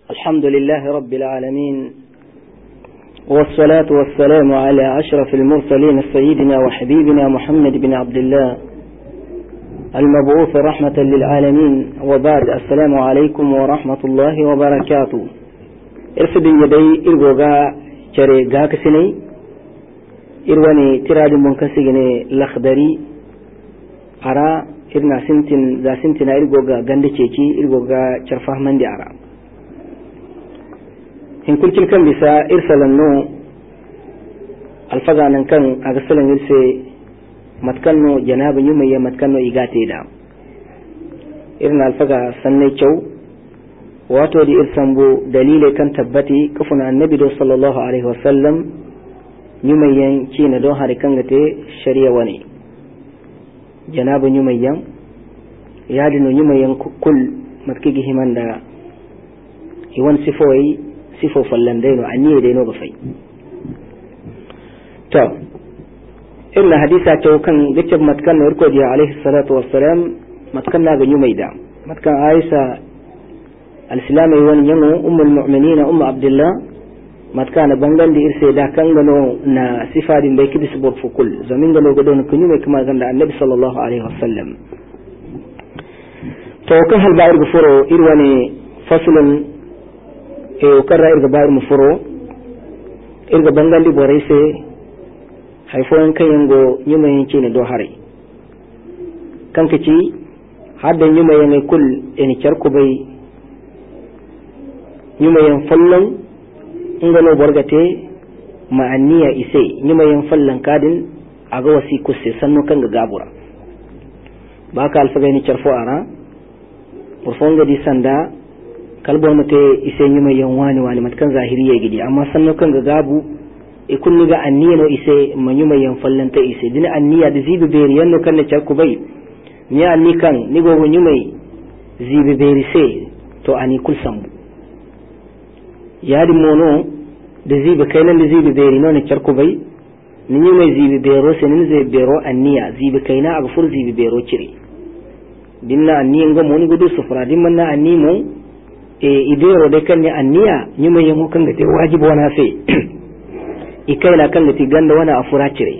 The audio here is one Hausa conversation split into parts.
الحمد لله رب العالمين، والصلاة والسلام على أشرف المرسلين سيدنا وحبيبنا محمد بن عبد الله المبعوث رحمة للعالمين. وبعد، السلام عليكم ورحمة الله وبركاته. ارفد يدي إرغوغا جري غاكسني إرواني تراد منكسيني لخدري أرى إرنا سنتين ذا سنتين إرغوغا غاندي تشيكي إرغوغا شرفه من دي أرى إن كنت كم بسا إرسل النو الفضاء نكن أغسل نرسي متكنو جناب يومي متكنو إيغاتي دا إرنا الفضاء سنة شو واتو دي إرسنبو دليل كان تبتي كفنا النبي صلى الله عليه وسلم يومي كين دو هاري كنغتي شريع واني جناب يومي يادنو يومي كل متكيجي همان دا يوان سفوي sifo fallandaino anniye dai no gafai to illa hadisa to kan gace matkan no irko dia alaihi salatu wassalam matkan na ga yumaida matkan aisha al-islamai wani yamo ummul mu'minin abdullah matkan bangan di irse da kan gano na sifadin bai kibis bor fukul zamin gano gado no kunyu mai kuma ganda annabi sallallahu alaihi wasallam to kan hal ba'ir gufuro irwani faslun وكرر إرجع بار مفرو إرجع بنغالي بوريسة هايفون كي ينجو يوم ينشين دوهاري كم كتي هذا يوم ينجي كل يعني شركو بي يوم ينفلن إنغلو برغتي مع النية إسي يوم ينفلن كادن أغوى كسي سنو كنغ غابورا باكا الفغيني شرفو أرا برفونغ دي سندا kalbo mate ise nyuma yanwani wani matkan zahiriya gidi amma sanno kan ga gabu e kunni ga anniya no ise manyuma yan fallanta ise dina anniya da zibi beri yanno kan na charku bai ni anni kan ni go nyuma zibi beri se to ani kul sambu yadi mono da zibi kainan da zibi beri no na charku bai ni nyuma zibi bero se ni zai bero anniya zibi kaina aga fur zibi bero cire dinna anniya ngo moni gudu sufra dimmanna anni mo idero de kan ni anniya nyuma yamo kan gate wajibi wana sai ikaila kan gate ganda wana afura cire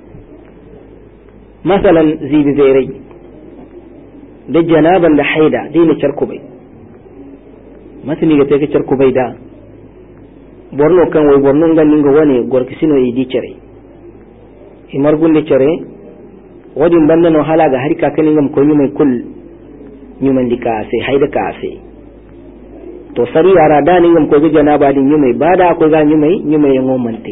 masalan zibi berai da janaban da haida dina charkubai masani gate ka charkubai da borno kan wai borno ganin ga wani gorkisino yi cire imar gunde cire wadin banda no hala ga harika kan ngam ko nyuma kul nyuma ndika sai haida ka sai to sari yara da ni ngam ko ga janaba din yumai bada ko ga yumai yango mante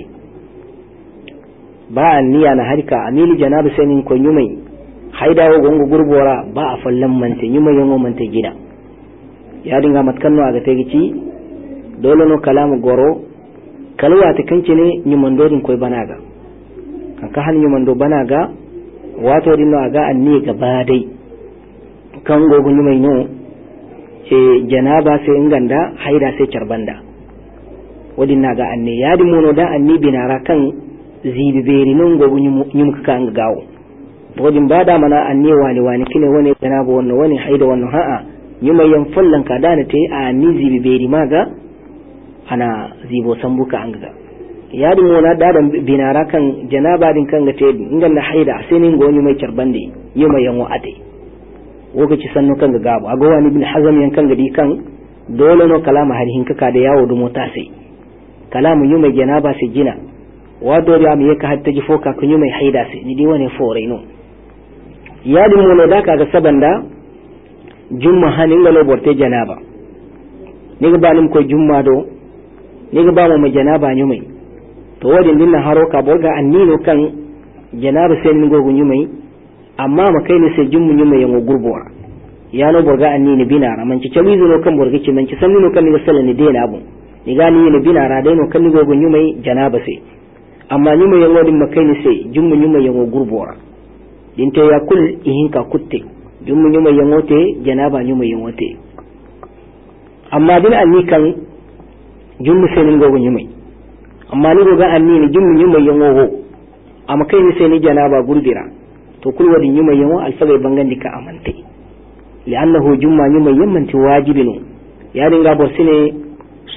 ba niya na harika amili janaba sai nin ko yumai haida wo gongo gurbora ba a fallan mante yumai yango mante gida ya dinga matkanno aga tegici dole no kalamu goro kalwa ta kanci ne nyumando din koy banaga kan ka han nyumando banaga wato din no aga anni gaba dai kan gogo yumai no janaba sai inganda haida sai charbanda wadin naga anne yadi mono da anni binara kan zibi beri non go nyum ka an gawo wadin bada mana anne wani kine wani janaba wani haida wannan ha'a nyuma yan fallan ka dana te a anni zibi beri maga ana zibo sambuka an ga yadi mono da binara kan janaba din kan ga te inganda haida sai nin go nyuma charbande nyuma yan wa'ate wogaci sannu kan ga gabu aga wani ibn hazam yan kan gadi kan dole no kalama har hinka ka da yawo du mota sai kalamu yuma janaba sai jina wa dole am yaka hatta ji foka kun yuma haida sai ni di wani fore no ya di mo da ka ga sabanda jumma hanin ga loborte janaba ni ga balim ko jumma do ni ga ba mu janaba yumai to wadin dinna haro ka borga annino kan janaba sai ni gogun yumai amma makai ne sai jummu yumma yango gurbuwa ya no borga anni ne binara man ci cawizo no kan borga ci man ci sanni no kan ni sala ni dena abu ni gani ne binara dai no kan ni gogon yumma janaba sai amma yumma yango din makai ne sai jummu yumma yango gurbuwa din te ya kul ihin ka kutte jummu yumma yango te janaba yumma yango te amma din anni kan jummu sai ni gogon yumma amma ni goga anni ne jummu yumma yango amma kai ne sai ni janaba gurbira to kul wadin yuma yawo alfagai bangandi ka amante li'annahu jumma yuma yammanti wajibinu ya dinga borsine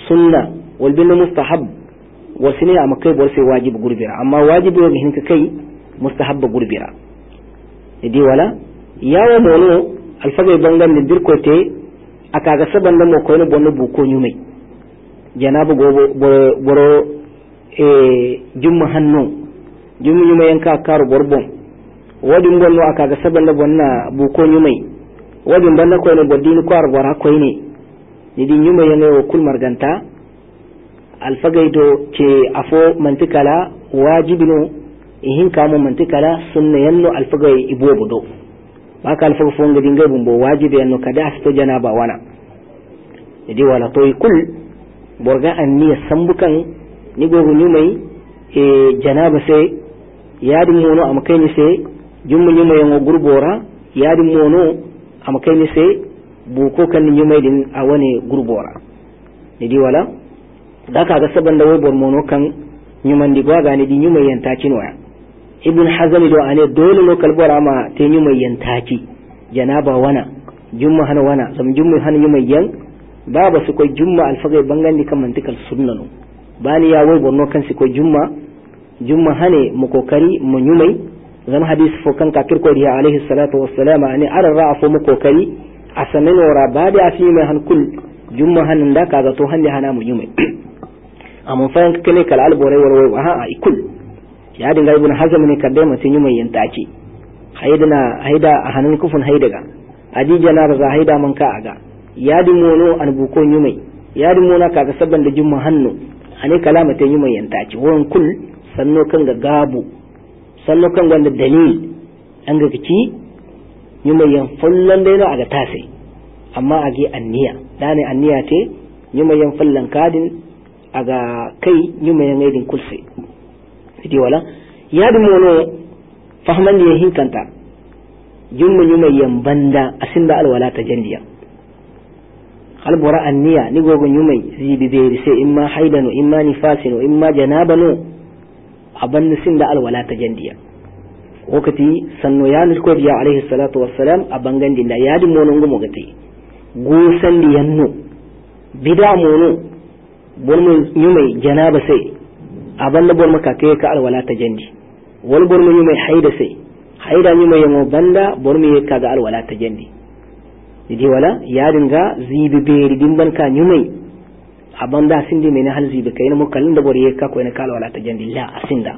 sunna wal bin mustahab wasine amma kai bor sai wajib gurbira amma wajibi ga hinka kai mustahab gurbira idi wala yawo mono alfaga bangan din dirkote aka ga saban da mo ko ne bonno bu ko nyumai janabu boro jumma hannu jumma nyuma yanka karu borbon wadin bonno aka ga saban da bonna bu ko nyumai wadin banda ko ne bodini ko arbara ko ne ni nyuma yana kul marganta alfagaido ke afo mantikala wajibino ihin kamo mantikala sunna yanno alfagai ibo budo baka alfaga fonga dinga bumbo wajibi yanno kada afto janaba wana idi wala toy kul borga anniya sambukan ni gogo nyumai janaba sai yadi mono amakai ni sai jummu nyumai ngo gurbora yadi mono amakai ni sai buko kan nyumai din a wane gurbora idi wala da ka ga saban da wai bormono kan nyuman di gwaga ne di nyumai yanta waya ibn hazm do ane dole no kalbora ma te nyumai yanta ci janaba wana jumma hana wana sam jumma hana nyumai yan baba su koy jumma alfagai bangandi kan mantikal sunnano bani ya wai borno kan su koy jumma hane mu kokari mu nyumai zama hadis fo kan ka kirko diya alaihi salatu wassalam ani ara ra'afu mu kokari asamin wara badi afi mai hankul jumma hanin da kaga to hande hana mu nyumai amma fa yanka kane kal alborai warwai ha ikul ya dinga ibn hazm ne kadai mutun yi mai yantaci haida a hannun kufun haidaga aji janaba za haida man ka aga ya di mono an buko yi mai ya di mona kaga sabban da jumma hannu ane kalama ta yi mai yantaci wurin kul sanno kan ga gabu sanno kan wanda dalil an ga kici yi mai yan fullan dai na aga tasai amma age anniya dane anniya te yi mai yan fullan kadin aga kai nyuma yan aidin kulse idi wala ya da mono fahman da hinkanta jumma nyuma yan banda asinda alwala ta jandiya albura anniya ni gogo nyuma zibi be sai imma haidanu imma nifasinu imma janabanu abanna sinda alwala ta jandiya wakati sanno ya nusko diya alaihi salatu wassalam abangan dinda ya da mono ngumo gati gusan di yanno bida mono bormo nyumai janaba sai abanda bormo ka kai ka alwala ta jandi wal bormo nyumai haida sai haida nyumai yango banda bormo ka ga alwala ta jandi idi wala ya dinga zibi beri dimban ka nyumai abanda sindi mena hal zibi kai mo kallin da boriye ka ko ina ka alwala ta jandi la asinda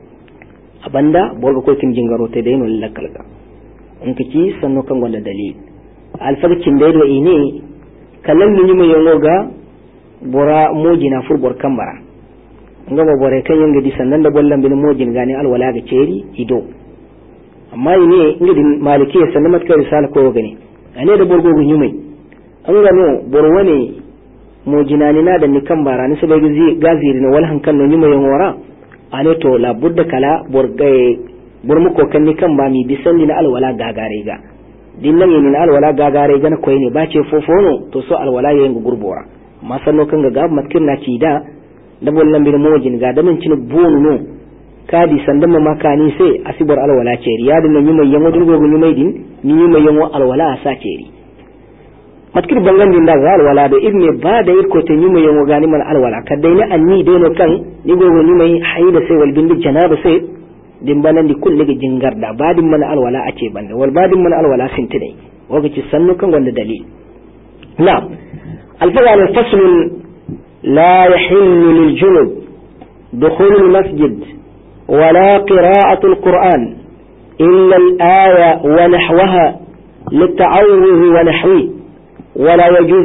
abanda borgo ko kin jingaro te dai no lakalga in kici sanno kan wanda dalil alfarkin dai do ine kallan nyumai yango ga bora mojina furbor kambara ngama bore kan yanga di sannan da bollan bin mojin gani alwala ga ceri ido amma ne ngidi maliki sannan matka risala ko gani ane da borgo gun yumai an gano borwane mojina ni na da ni kambara ni sabai gaziri no wal hankan no yumai wora ane to la budda kala borgaye bormuko kan ni kamba mi bisan ni alwala gagare ga dinnan ni alwala gagare ga na koyi ne ba ce fofono to so alwala yayin gurbora masanno kan ga matkin na ci da bollan bin mojin ga da min cin bono kadi sandan makani sai asibar alwala ce riya din yi mai yango durgo gun mai din ni mai yango alwala sa ce ri matkir bangan din da alwala da ibne ba da irko te ni mai yango gani man alwala kadai ne anni dai no kan ni go ni mai haida sai wal bin janaba sai din banan di kulli ga jingar da badin man alwala a ce banda wal badin man alwala sintine wagaci sannu kan wanda dalil na'am الفضل الفصل لا يحل للجنب دخول المسجد ولا قراءة القرآن إلا الآية ونحوها للتعوذ ونحوه ولا يجوز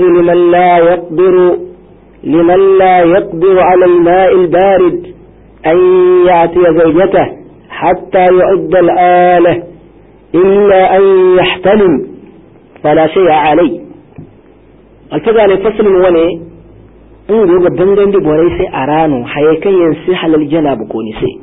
لمن لا يقدر على الماء البارد أن يأتي زوجته حتى يعد الآلة إلا أن يحتلم فلا شيء عليه alfaga ne fasalin wane in goga dangan di borai sai a rano haye kan yin sai halal janabu ko ni sai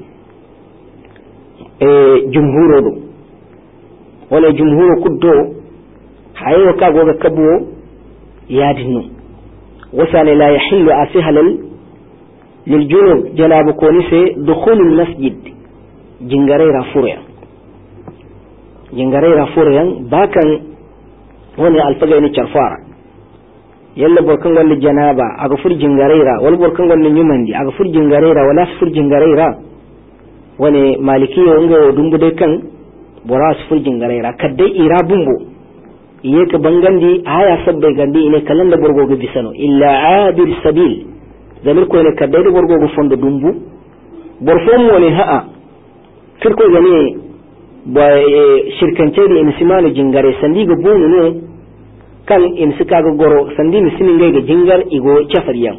jumhuro do wala jumhuro kuddo haye ka goga kabo ya dinno wasa ne la yahillu asi halal lil junub janabu ko ni sai dukhulul masjid jingare rafuriyan bakan wani alfaga ne charfara yalla borkan wanda janaba aga furjin garaira wal borkan wanda nyumandi aga furjin garaira wala furjin garaira wani malikiyo nga dumbu dai kan boras furjin garaira kadai ira bumbo iye ka bangandi aya sabbe gandi ine kalanda borgo ga bisano illa abir sabil zamir ko ne kadai borgo ga fondo dumbu borfo mo ne haa kirko gane ba shirkance da imsimanu jingare sandi ga bunu ne kan imsika ga goro sandi misimin ga jingar igo chafariyan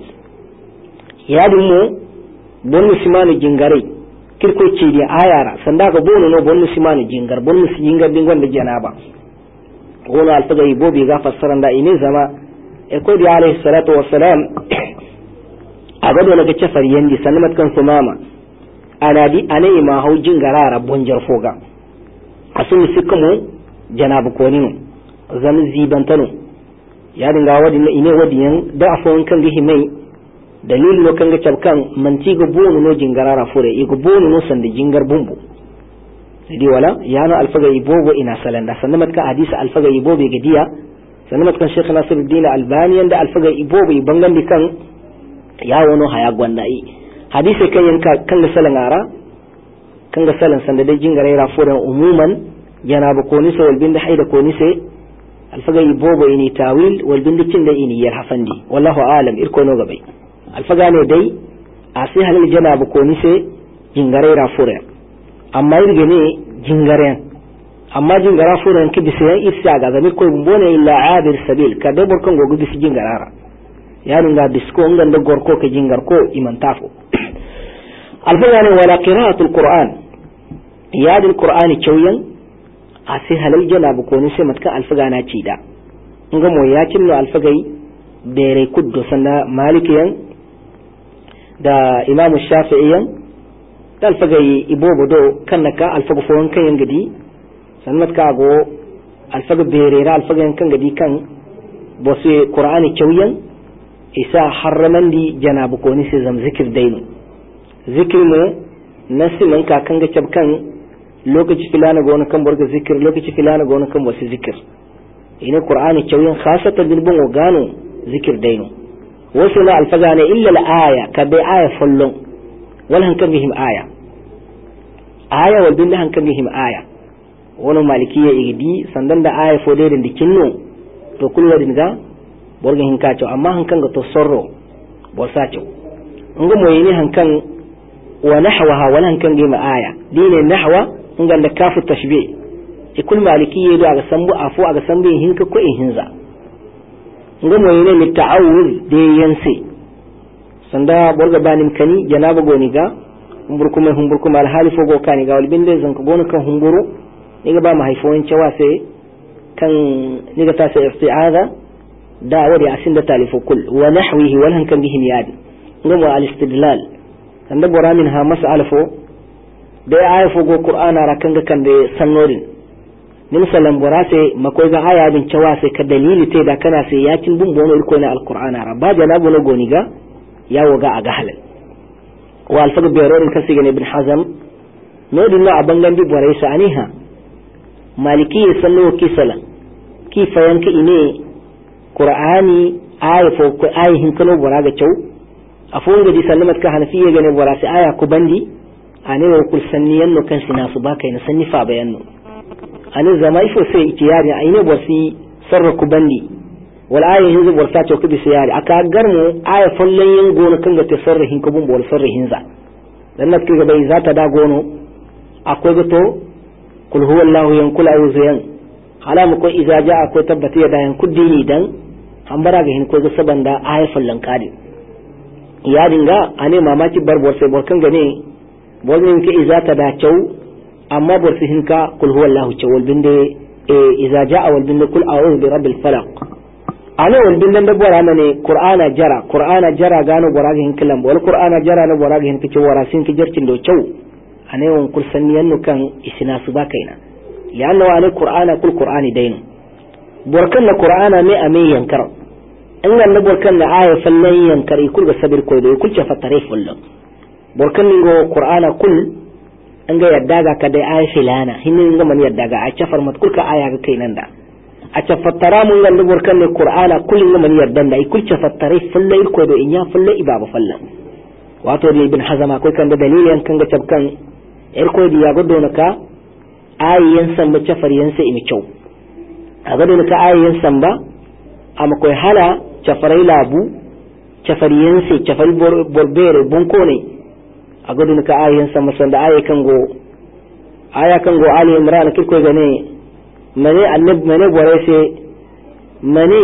yadin mo bon imsimanu jingare kirko ce da ayara sanda ga bunu no bon imsimanu jingar bon imsimanu jingar din wanda janaba gono alfaga ibobi ga fassaran da ine zama e ko di alayhi salatu wassalam agado na ga chafariyan di sanmat kan sumama anadi anai ma haujin garara bonjar foga asun sikamo janabu konino zan zibantano ya dinga wadi na ine wadiyan da afon kan gihi mai dalil no kan ga cabkan manti go bonu no jingarara fure igo bonu no sande jingar bumbu sidi wala yana alfaga ibobo ina salanda sannan ka hadisi alfaga ibobo ga diya sannan kan Sheikh Nasiruddin Albani yanda alfaga ibobo bangan kan ya wono haya gwandai hadisi kan yanka kan ga salangara kan ga salan sanda dai jingarara fure umuman janabu konise wal binda haida konise alfaga ibobo ini tawil wal binda cinda ini yar hafandi wallahu alam irko no gabai alfaga ne dai asi halal janabu konise jingarara fure amma irge ne jingaren amma jingara furan ki bisiyan isa ga zamir ko bumbone illa abir sabil ka da burkan gogo bisi jingarara ya nunga bisko ngan da gorko ka jingar ko iman tafo alfagane wala qira'atul qur'an yadul qur'ani chawyan asi halal janabu ko ni sai matka alfagana ci da nga mo ya cinno alfagai bere kuddo sanda malikiyan da imamu shafi'iyan alfagai ibobo do kannaka alfaga fon kan yangadi sannan ka go alfaga berera alfaga kan gadi kan bosu qur'ani chawyan isa harramandi janabu ko ni sai zam zikir dainu zikir mo nasi man ka kan ga cabkan lokaci filana ga wani kan borga zikir lokaci filana ga wani kan wasu zikir ina qur'ani chawyan khasatan bil bon gano zikir dainu wasu la alfaga ne illa al aya ka bai aya fallon wala han kan bihim aya wal billah han kan bihim aya wono malikiya igidi sandan da aya fo de dikinno to kulwa dinga borga hin kacho amma han kan ga to sorro bo sacho ngo moyini han kan wa nahwaha wala han kan bihim aya dine nahwa ngan da kafu tashbih ikul malikiya do aga sambu afu aga sambu hinka ko in hinza ngo moyini mi ta'awuz de yansi sanda borga banim kani janaba goni ga humburkuma alhali fogo kani ga walbinde zanka gonu kan humburu niga ba ma haifoyin cewa sai kan niga ta sai isti'aza da wadi asin da talifu kul wa nahwihi wal han kan bihi miyad ngomo al istidlal kan da bora min ha mas'alfo da aya fogo qur'ana ra kan ga kan da sannorin ni misalan bora sai makoy ga aya bin cewa sai ka dalili te da kana sai yakin bun bono irko na alqur'ana ra ba janabu na goni ga yawo ga aga halal wa alfaga berorin kasi gane ibn hazam no dinno abangan di boray saniha maliki sallu kisala ki fayanka ine qur'ani aya fo ko aya hin kano boraga chaw afon ga di sallamat ka hanafiya gane borasi aya ku bandi ane wa kul sanniyan no kan sinasu ba kai na sanni fa bayanno ane zamai fo sai itiyari aine borsi sarra ku bandi wal aya hinzu borsa to kubi siyari aka garmu aya fallan yin gona kan ga tasarruhin kubun bol sarrihin za dan na kiga bai zata da gono akwai gato kul huwallahu yankul ayuzayan halamu ko iza ja akwai tabbata ya dayan kuddini dan an bara ga hin ko ga sabanda aya fallan kadi ya dinga ane mamaki bar bor sai borkan gane bolin ke iza ta da chau amma bor sai hinka kul huwallahu chawal binde iza ja wal binde kul a'udhu bi rabbil falaq ana wandin nan da bora mane qur'ana jara gano bora ga hinkilan wal qur'ana jara na bora ga hinkice wara sin ki jartin do cew ane won kul sanniyan no kan isina su ba kaina lianna wa qur'ana kul qur'ani dainu borkan na qur'ana me ame yankar an na borkan na aya fallan yankar ikul ga sabir ko do kul ce fatare fullan borkan ngo qur'ana kul an ga yadda ga ka dai aya filana hinin ga man yadda ga a cafar mat kul ka aya ga kainan da a cafattara mun gallu burkan ne qur'ana kullun man yardan da ikul cafattare fulla irko do inya fulla ibaba falla wato da ibn hazam akwai kan da dalilin kan ga tabkan irko di ya godo naka ayyan samba cafariyan sai imi kyau a godo naka ayyan samba amma koi hala cafarai labu cafariyan sai cafari borbere bunko ne a godo naka ayyan samba sanda aya kan go ali imran kirko gane mane annab mane gore se mane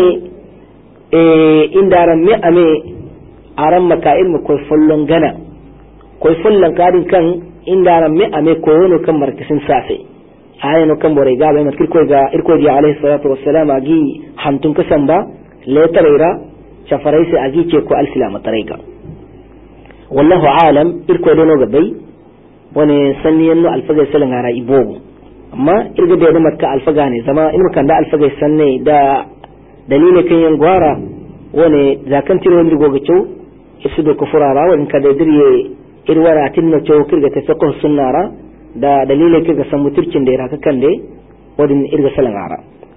indaran me ame aran maka ilmu koy follon gana koy follon kadin kan indaran me ame koyono kan markasin safe ayano kan bore ga be matkir koy ga irko di alayhi salatu wassalam agi hamtun kasan ba le tarira shafarai se agi ce ko alsilama tarayga wallahu alam irko dono ga bai wani sanniyan no alfaga salan ara ibogo amma irga da makka alfaga ne zama in kan da alfaga sanne da dalilin kan yan gwara wani zakan tiro wani goga cew isu do kufurara wani kada dirye irwara tinno cew kirga ta fiqh sunnara da dalilin kirga san mutircin da iraka kan dai wadin irga salan ara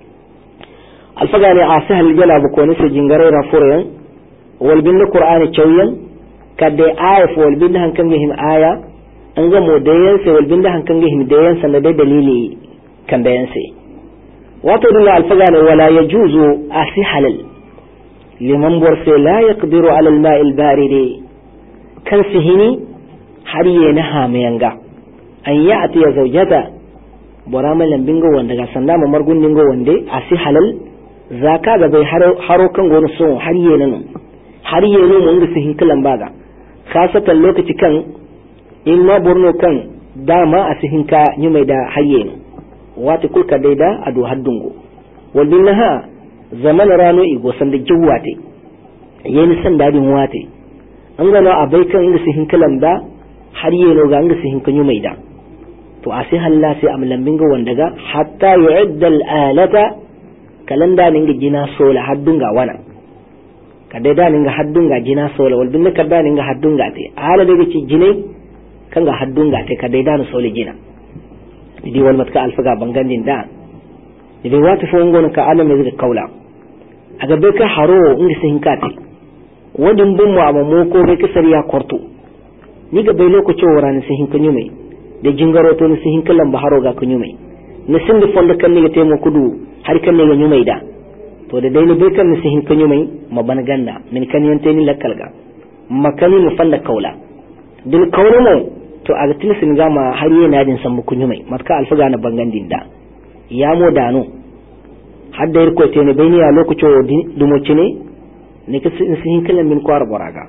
alfaga ne asahal jala bu ko ne se jingare ra furayan wal bin qur'ani cewyan kadde aya wal bin hankan him aya an ga modayen sai wal bin hankan him dayan san da dalili kan dayan sai wato dun alfaga ne wala yajuzu asihalal liman borse la yaqdiru ala al-ma'i al-barid kan sihini har yana hamayanga an ya'ti ya zawjata borama lambingo wanda ga sanda ma margunningo wande asihalal zaka ga bai haro kan gonu so har yana mun ga sihin kalan baga khasatan lokaci kan in ma borno kan dama asihin ka ni mai da hayyeno wata kulka daida ado haddungo walbinnaha zaman rano igo sanda jiwate yeni san dadin wate an gano abai kan inda sihin kalan da har yeno ga inda sihin kanyu mai da to a sai halla sai amlambin ga wanda ga hatta yu'adda al-alata kalanda ninga jina sola haddunga wana kada da ninga haddunga jina sola walbinna kada ninga haddunga te ala daga ci jinai kan ga haddunga te kada da no sola jina idi wal matka alfaga bangandin da idi wata fo ngono ka alam ne zai kaula aga be ka haro inda sai hinkate wadin bun mu amma ko be ka sariya korto ni ga bai lokacin warani sai hinkanyu mai da jingaro to ni sai hinkalan baharo ga kanyu mai ni sin da fonda kan ne ga temo kudu har kan ne ga nyumai da to da dai ni bai kan ni sai hinkanyu mai maban ganda min kan yante ni lakalga makani mu fanda kaula dil kaula mu to aga tilisin gama har yana din san mukunyu mai matka alfaga na bangandin da ya mo dano hadda irko te ne bayni a lokacin dumoci ne ka sin kalan min kwar boraga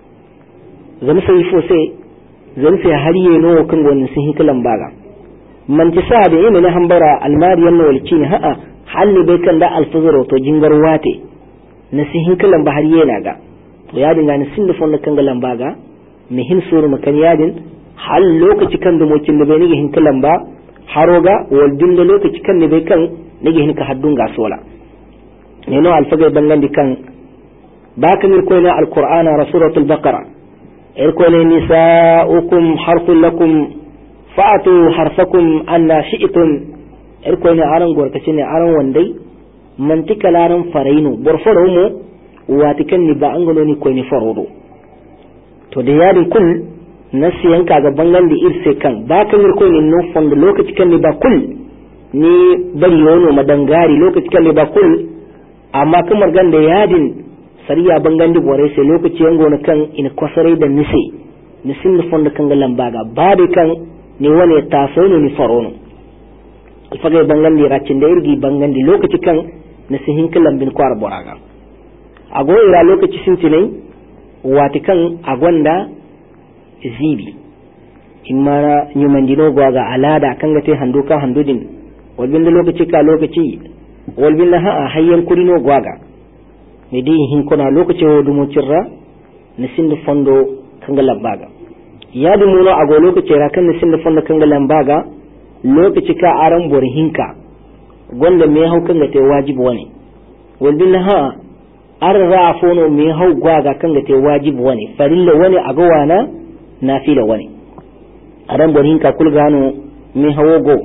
zan sai fo sai zan sai har yeno kan gonin sin kalan baga man ti sa da ina ne hambara almariyan no walci ne ha'a halli bai kan da alfazaro to jingar wate na sin kalan ba har yana ga to ya dinga ni sin da fon kan galan baga mihin suru makan yadin hal lokaci kan dumocin da bai ni hin kalan ba haroga waldin da lokaci kan ne bai kan nage hin ka haddun ga sola ne no alfagai bangandi kan baka mir koyna alqur'ana rasulatul baqara ir koyna nisaukum harfun lakum fa'atu harfakum anna shi'tum ir koyna aran gorkaci ne aran wandai mantika laran farainu borfaro mu watikan ni ba an gano ni koyni farodo to da yadin kul nasiyan ka ga bangandi irse kan baka mir koyni no fond lokaci kan ni ba kul ni bari yono madangari lokaci kan ba kul amma kamar ganda yadin sariya bangandi bore sai lokaci yango na kan ina kwasare da nisin da fonda kan galan baga bade kan ni wani taso ni farono alfaga bangandi racin da irgi bangandi lokaci kan nasihin kalan bin kwar boraga ago ira lokaci sintinai wati kan agonda zibi imma nyumandino gwaga alada kan gate handuka handudin walbin da lokaci ka lokaci walbin la ha hayyan kurino gwaga me di hin kona lokaci wo dumo cirra na sinda fondo kanga lambaga ya dumo no ago lokaci ra kan na sinda fondo kanga lambaga lokaci ka aran bor hinka gonda me hau kanga te wajibi wani walbin la ha arra fono me hau gwaga kanga te wajibi wani farilla wani ago wana nafila wani aran bor hinka kulgano me hawo go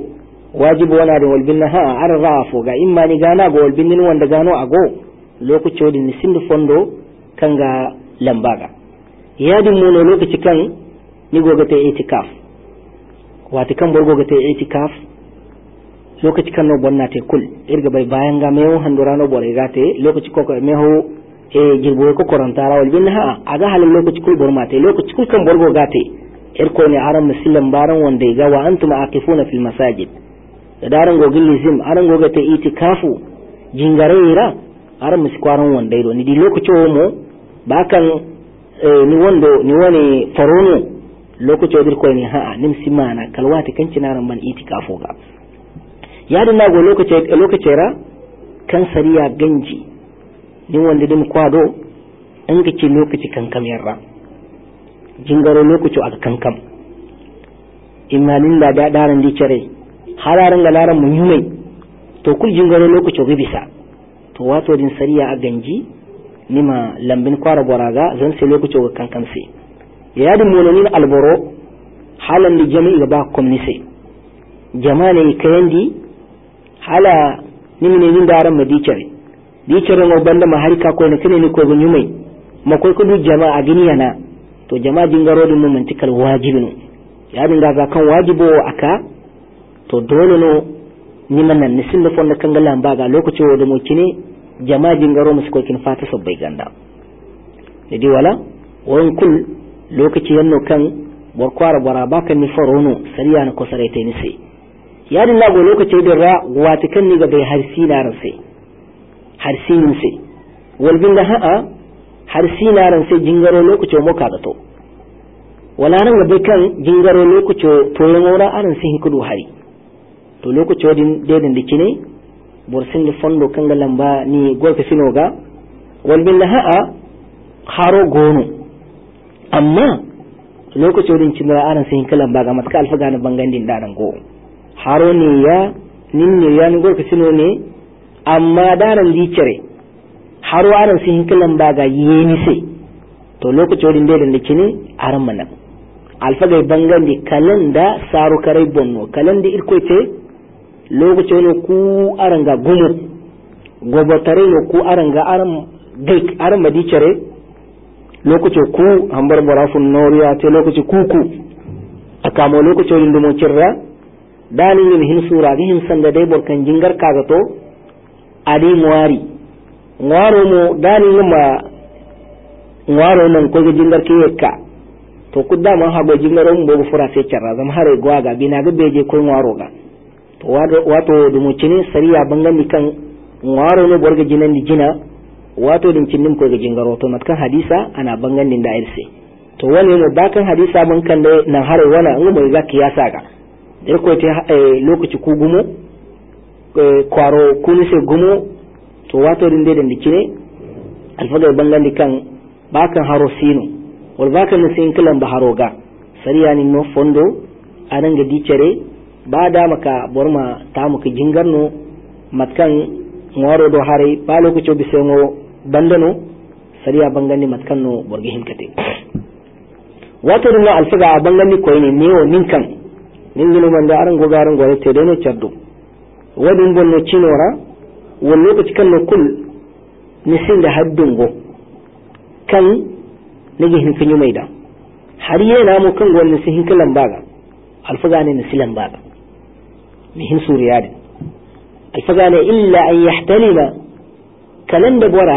wajibu wana da walbinna ha ar rafo ga imma ni gana go walbinnin wanda gano ago lokaci wadin ni sindu fondo kanga lambaga yadin mono lokaci kan ni goga ta itikaf wati kan borgo ga ta itikaf lokaci kan no bonna te kul irga bai bayan ga mewo handurano bore ga te lokaci ko meho girbo ko korantara walbinna ha aga halin lokaci kul borma te lokaci kul kan borgo ga te irko ne aran musulman baran wanda ya ga wa antum aqifuna fil masajid da daran gogin lizim aran goga ta itikafu jingareira aran musikwaran wanda ido ni di lokaci mo bakan ni wando ni wani farono lokaci irko ne ha nim simana kalwati kanci naran ban itikafu ga ya dinna go lokaci ra kan sariya ganji ni wanda dim kwado an kace lokaci kan kamyarra jingaro lokaci aka kankam imalin da daran di cere hararan ga laran mun yumai to kul jingaro lokaci ga bisa to wato din sariya a ganji nima lambin kwara boraga zan sai lokaci ga kankam sai ya din mononin alboro halan di jami'i ga ba komnise jama'a ne kayandi hala nimine nin daran ma di cere no banda ma harika ko ne kene ni ko yumai makoy ko du jama'a giniya na to jama'a jingaro din mun tikal wajibin ya dinga ga kan wajibo aka to dole no ni manan ni sin da fonda kan galan ba ga lokaci wo da mu kine jama'a jingaro musu ko kin fata sabbai ganda dai wala won kul lokaci yanno kan borkwara bara baka ni farono sariya na ko saraita ni sai ya dinga go lokaci da ra wata kan ni ga bai harsi na ransa harsin sai walbin da ha'a har sinaran sai jingaro lokaci mo ka gato wala ran ga kan jingaro lokaci to yan ora aran sai kudu hari to lokaci wadin deden dikine borsin da fondo kan ga lamba ni gorka sinoga wal bin ha'a haro gono amma lokaci wadin cimra aran sai kalan ba ga matka alfaga na bangandin daran go haro ne ya ninne ya ni gorka sino ne amma daran dicere har waran sun hinkilan ba ga yeni sai to lokaci wurin da nake ne aran mana alfagai bangan di kalan da saru karai bonno kalan da irko ce lokaci ne ku aran ga gumu gobotare ne ku aran ga aran dai aran madicare lokaci ku hambar barafun noriya te lokaci kuku akamo lokaci wurin da mo kirra dani ne hin sura ga hin sanda dai borkan jingar kaga to adi muwari ngwaro mo dani ngama ngwaro nan ko ga jingar ke ka to kudda ma ha go jingaro mo bo fura sai charra zam hare gwaga bina ga beje ko ngwaro ga to wato dumo cini sariya bangan ni kan ngwaro no borga jinan di jina wato din cinnin ko ga jingaro to matkan hadisa ana bangan din da irse to wani ne bakan hadisa ban kan da nan hare wala ngamo ga kiyasa ga der ko te lokaci ku gumo kwaro kuni sai gumo to wato din dai da dikine alfaga bangandi kan bakan haro sino wal bakan sin kilan ba haro ga sariya ni no fondo anan ga dicere ba da maka borma ta muka jingarno matkan ngoro do hare ba lokaci bi sai ngo bandano sariya bangandi matkan no borge hinkate wato din alfaga bangandi koyne newo ninkan ningino manda aran go garan go te deno chardo wadin bonno cinora wani lokaci kan kul nisin da haddin go kan nage hinkin yi mai da har yi na kan wani nisin hinkilan baga alfaga ne nisilan baga mihin suriya din alfaga ne illa an yahtalima kalan da bora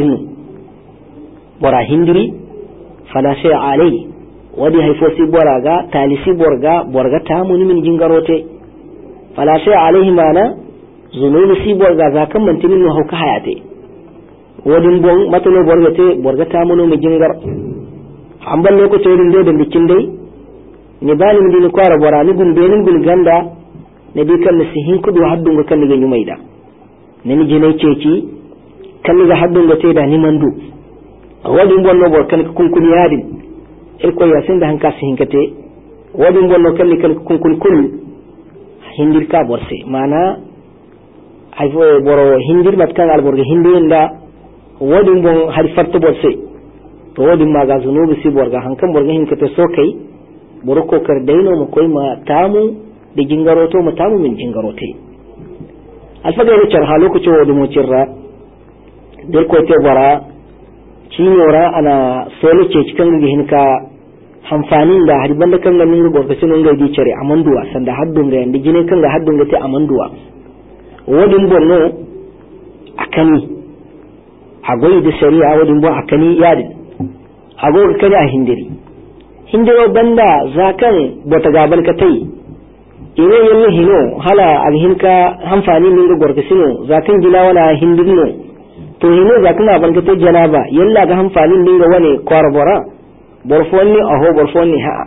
hindiri fala shay alai wadi haifosi bora ga talisi borga ta muni min jingarote fala shay alaihi mana zunubi si borga zakan mantinin no hauka hayate wadin bon matalo borga ta muno mi jingar ambal lokaci wurin da bikin dai ni bani mi dini kwara bora ni gun benin gun ganda ne bi kan sihin kudu haddun ga kan ga yumaida ne ni jinai ceci kan ga haddun ga te da ni mandu wadin bon no bor kan kunkun yadin irko yasin da hanka sihin kate wadin bon no kan kunkun kun hindir ka borse mana ay fo boro hindir matkan alborga hindinda wadin bon har farto borse to wadin maga zunubi si borga hankan borga hinkate so kai boro ko kar daino mo koy ma tamu da jingaro to matamu min jingaro te alfaga ne charha lokaci wa dumo cirra dai ko te bara cinyora ana solo ce cikin gihinka hamfanin da harban da kan ga min gorka sinin ga di cire amanduwa sanda haddun ga yanda gine kan ga haddun ga te amanduwa wadin bonno akani agoyi da shari'a wadin bon akani yadin agoga kani a hindiro banda zakan bota gaban ka tai ire yalli hino hala alhinka hamfani min ga gorka sino zakan gila wala hindirno to hino zakan aban ka tai janaba yalla ga hamfani min ga wane kwarbora borfonni aho borfonni ha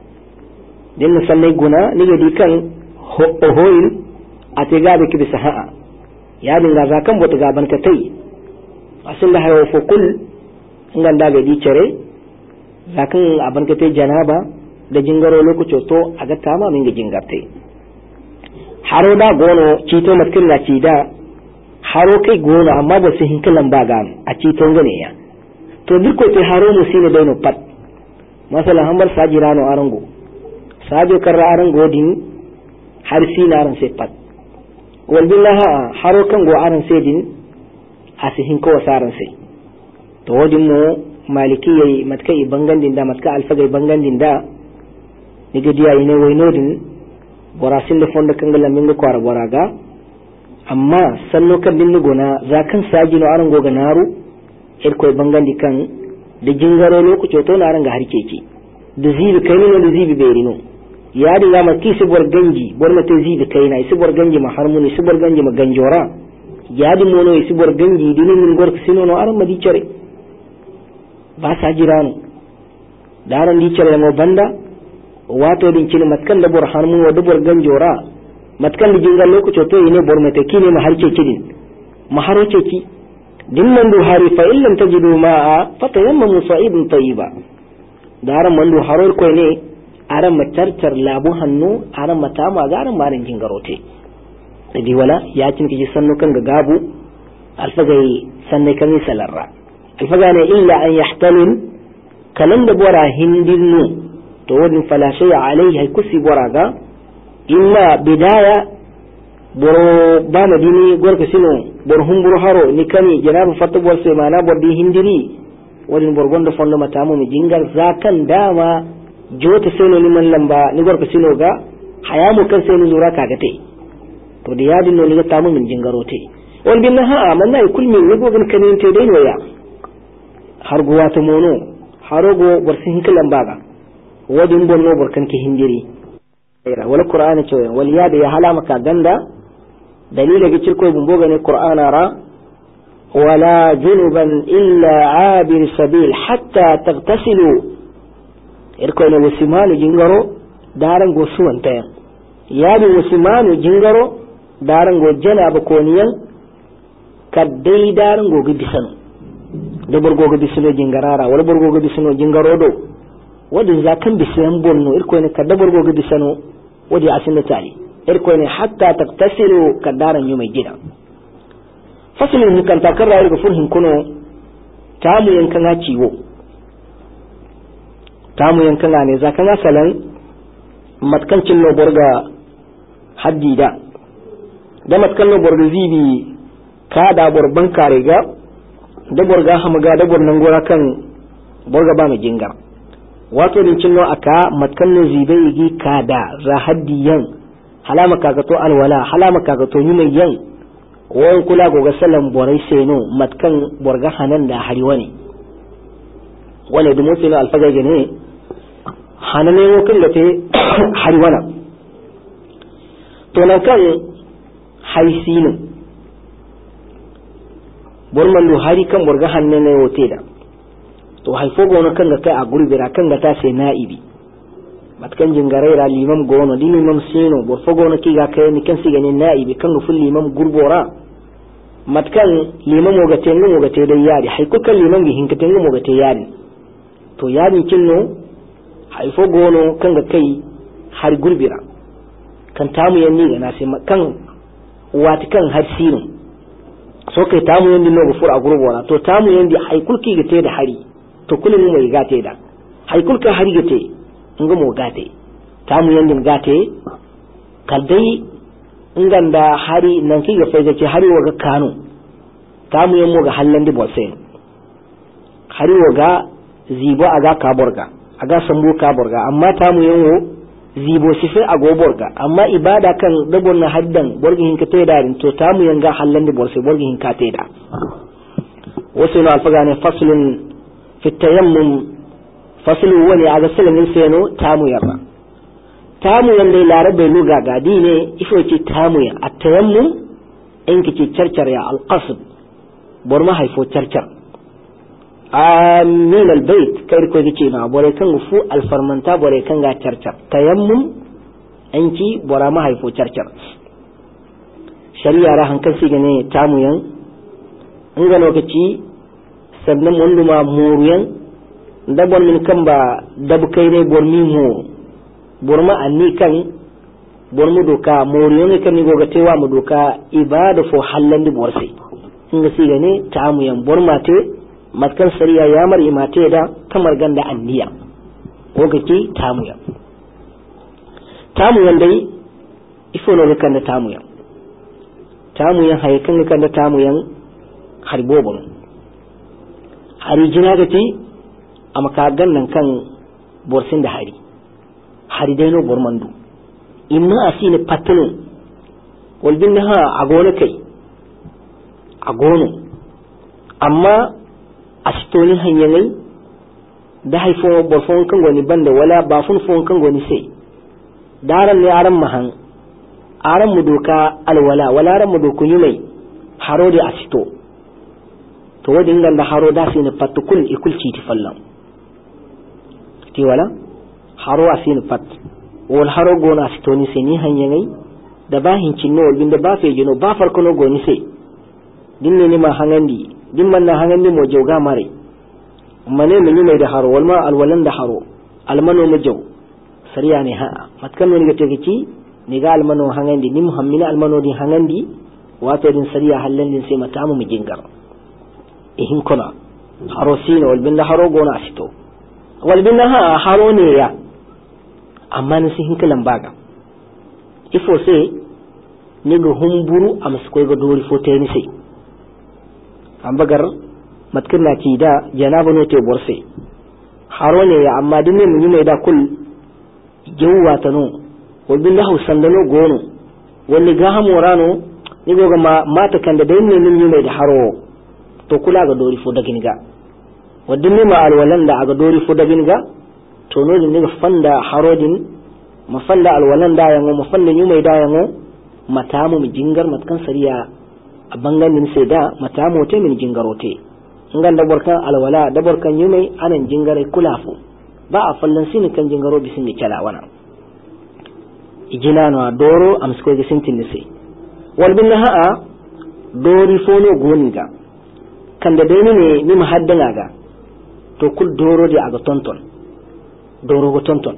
din sallai guna ni ga dikan hoil ate gabe ki bisa ha ya dinga zakan bota gaban ka tai asin da hayo fo kul nganda ga di cere zakan aban ka tai janaba da jingaro lokaci to aga tama min ga jingarte haro da gono cito matkin na ci da haro kai gono amma ba su hinkalan ba ga a cito ngane ya to dirko te haro musine da no pat masala hambar sajirano arango sajo karra arango din har sinaran sai pat wal billaha haro kan go aran sai din asihin ko wasaran sai to wajin mu malikiyai matkai bangandin da matka alfagai bangandin da niga diya ine wainodin borasin da fonda kangala minga kwara boraga amma sanno kan din gona zakan sajino aran go ga naru ir koy bangandi kan da jingaro lokaci to na aran ga harkeke da zibi kai ne da zibi berino ya da ya maki su bor ganji bor mate zibi kai na su bor ganji ma harmoni su bor ganji ma ganjora ya di mono su bor ganji dinin min gor sino no aran madi cere ba sa jirano daran di cere mo banda wato din cini matkan da bor harmu wa dubur ganjora matkan da jingal lokaci to ine bor mate kine ma harce kidin ma haroce ki dimman du hari fa illam tajidu ma'a fatayammamu sa'ibun tayyiba daran mandu haror ko ne aran matartar labu hannu aran matama garan marin jingarote di wala ya cin kiji sannu kan ga gabu alfagai sanne kan salarra alfaga ne illa an yahtalin kalan da bora hindinu to wadin falashay alaihi hay kusi bora ga illa bidaya boro ba madini gorka sino bor humburu haro ni kani janabu fatu bor se mana bor di hindiri wadin bor gondo fondo matamu mi jingal zakan dama jota seno ni man lamba ni gorka sino ga hayamu kan seno zura kagate to da yadin no ni ga tamu min jingarote wal bin ha amanna kulmi ni gogan kanin te dai noya har guwa ta mono harogo bor sin kilan baga wadin bonno bor kan ke hindiri wala qur'ani ce wal yada ya halama ka ganda dalila ga cirko bumboga ne qur'ana ra wala junuban illa abir sabil hatta tagtasilu irko ne wasimanu jingaro daran go suwanta ya bi wasimanu jingaro daran go janaba koniyan kaddai daran go gidisan da burgo gidisino jingarara wala burgo gidisino jingaro do wadi zakan bisan bonno irko ne kadda burgo gidisano wadi asin da tali irko ne hatta taktasilu kadaran yumai gida fasilin hukan takar rayuwar ga furhin kuno tamu yankan ciwo tamu yankan ne zakan asalan matkancin no borga haddida da matkan no borga zibi ka da borban karega da borga hamaga da bornan gora kan borga ba mai jingar wato din cinno aka matkan no zibe igi kada za haddiyan halama kagato alwala halama kagato yumai yan wai kula goga salan borai seno matkan borga hanan da hariwani wala dumo seno alfaga gene hanane wo kan gate hariwana to nan kan haisino borman do hari kan borga hanane wote da to haifo gono kan ga kai a gurbira kan ga ta sai na'ibi matkan jingareira limam gono di limam sino bor fogo na kiga kai ni kan sigani na'ibi kan ful limam gurbora matkan limam mo gate ngo gate dai yari hay ko kan limam gi hinkate ngo gate yari to yari kinno hay fo gono kan ga kai har gurbira kan tamu yanni ga nasi kan wati kan har sino so kai tamu yanni no go fur a gurbora to tamu yanni hay kulki gate da hari to kullum mo gate da hay kulka hari gate ngo mo gate tamu yandin gate kaldai inganda hari nan ki ga faiga ce hari waga kanu tamu yan mo ga hallandi bolse hari waga zibo aga kaborga aga sambu kaborga amma tamu yan wo zibo sife a goborga amma ibada kan dabon na haddan borgin hinka teda to tamu yan ga hallandi bolse borgin hinka teda wasu na alfaga ne faslun fi tayammum faslu wani aga salamin seno tamu yarra tamu yanda larabe luga gadi ne ifo ce tamu ya at-tayammum in kici charchar ya al-qasd bor ma haifo charchar amin al-bayt kai ko kici na bore kan fu al-farmanta bore kan ga charchar tayammum anki bora ma haifo charchar shari'a ra hankan siga ne tamu yan in ga lokaci sannan wanduma muruyan dabon min kan ba dabu kai ne bor mi mu borma anni kan bormu doka moriyo ne kan ni goga tewa mu doka ibada fo hallandi borse inga siga ne tamu yan borma te matkan sariya yamar imate da kamar ganda anniya goga ki tamu yan dai ifo no kan da tamu yan haye kan da tamu yan harbobon hari jina gati amaka gannan kan borsin da hari dai no bormandu imma asine patno walbin ha agona kai agono amma astoni hanyanai da haifo borfon kan goni banda wala ba fun fon kan goni sai daran ne aran mahan aran mu doka alwala wala ran mu doku yumai haro da asito to wadin ganda haro da sine patukul ikulci ti fallan ti wala haro asin pat wal haro gona stoni seni hanyangai da ba hincin no bin da ba fe jino ba farko no goni sai dinne ne ma hangandi din man na hangandi mo jawga mare mane mun mai da haro wal ma alwalan da haro almano mu jaw sariya ne ha matkan no ga tegeci ni ga almano hangandi ni muhammina almano din hangandi wato din sariya hallan din sai mata mu jingar ihin kona haro sino wal bin da haro gona sito wal bin ha haro ne ya amma ni sin hinkalan baga ifo sai ni ga humburu a maskoi ga dori fo tayni sai an bagar matkin na ci da janaba no te borse haro ne ya amma din ne mun yi mai da kul jawwa tano wabin da hausan da no gono wani ga hamorano ni go ga mata kan da dai ne mun yi mai da haro to kula ga dori fo da ginga wadin ne ma alwalan da aga dori fo da ginga to no din ga fanda harodin mafanda alwalan da yango mafanda yumai da yango matamu mi jingar matkan sariya a banganin sai da matamu te min jingarote ngan da barkan alwala da barkan yumai anan jingare kulafu ba a fallan sini kan jingaro bisin ya cala wana ijina no doro amsko ga sintin ne sai wal bin ha'a dori fono goninga kan da dai ne ni muhaddana ga to kul doro di aga tonton doro go tonton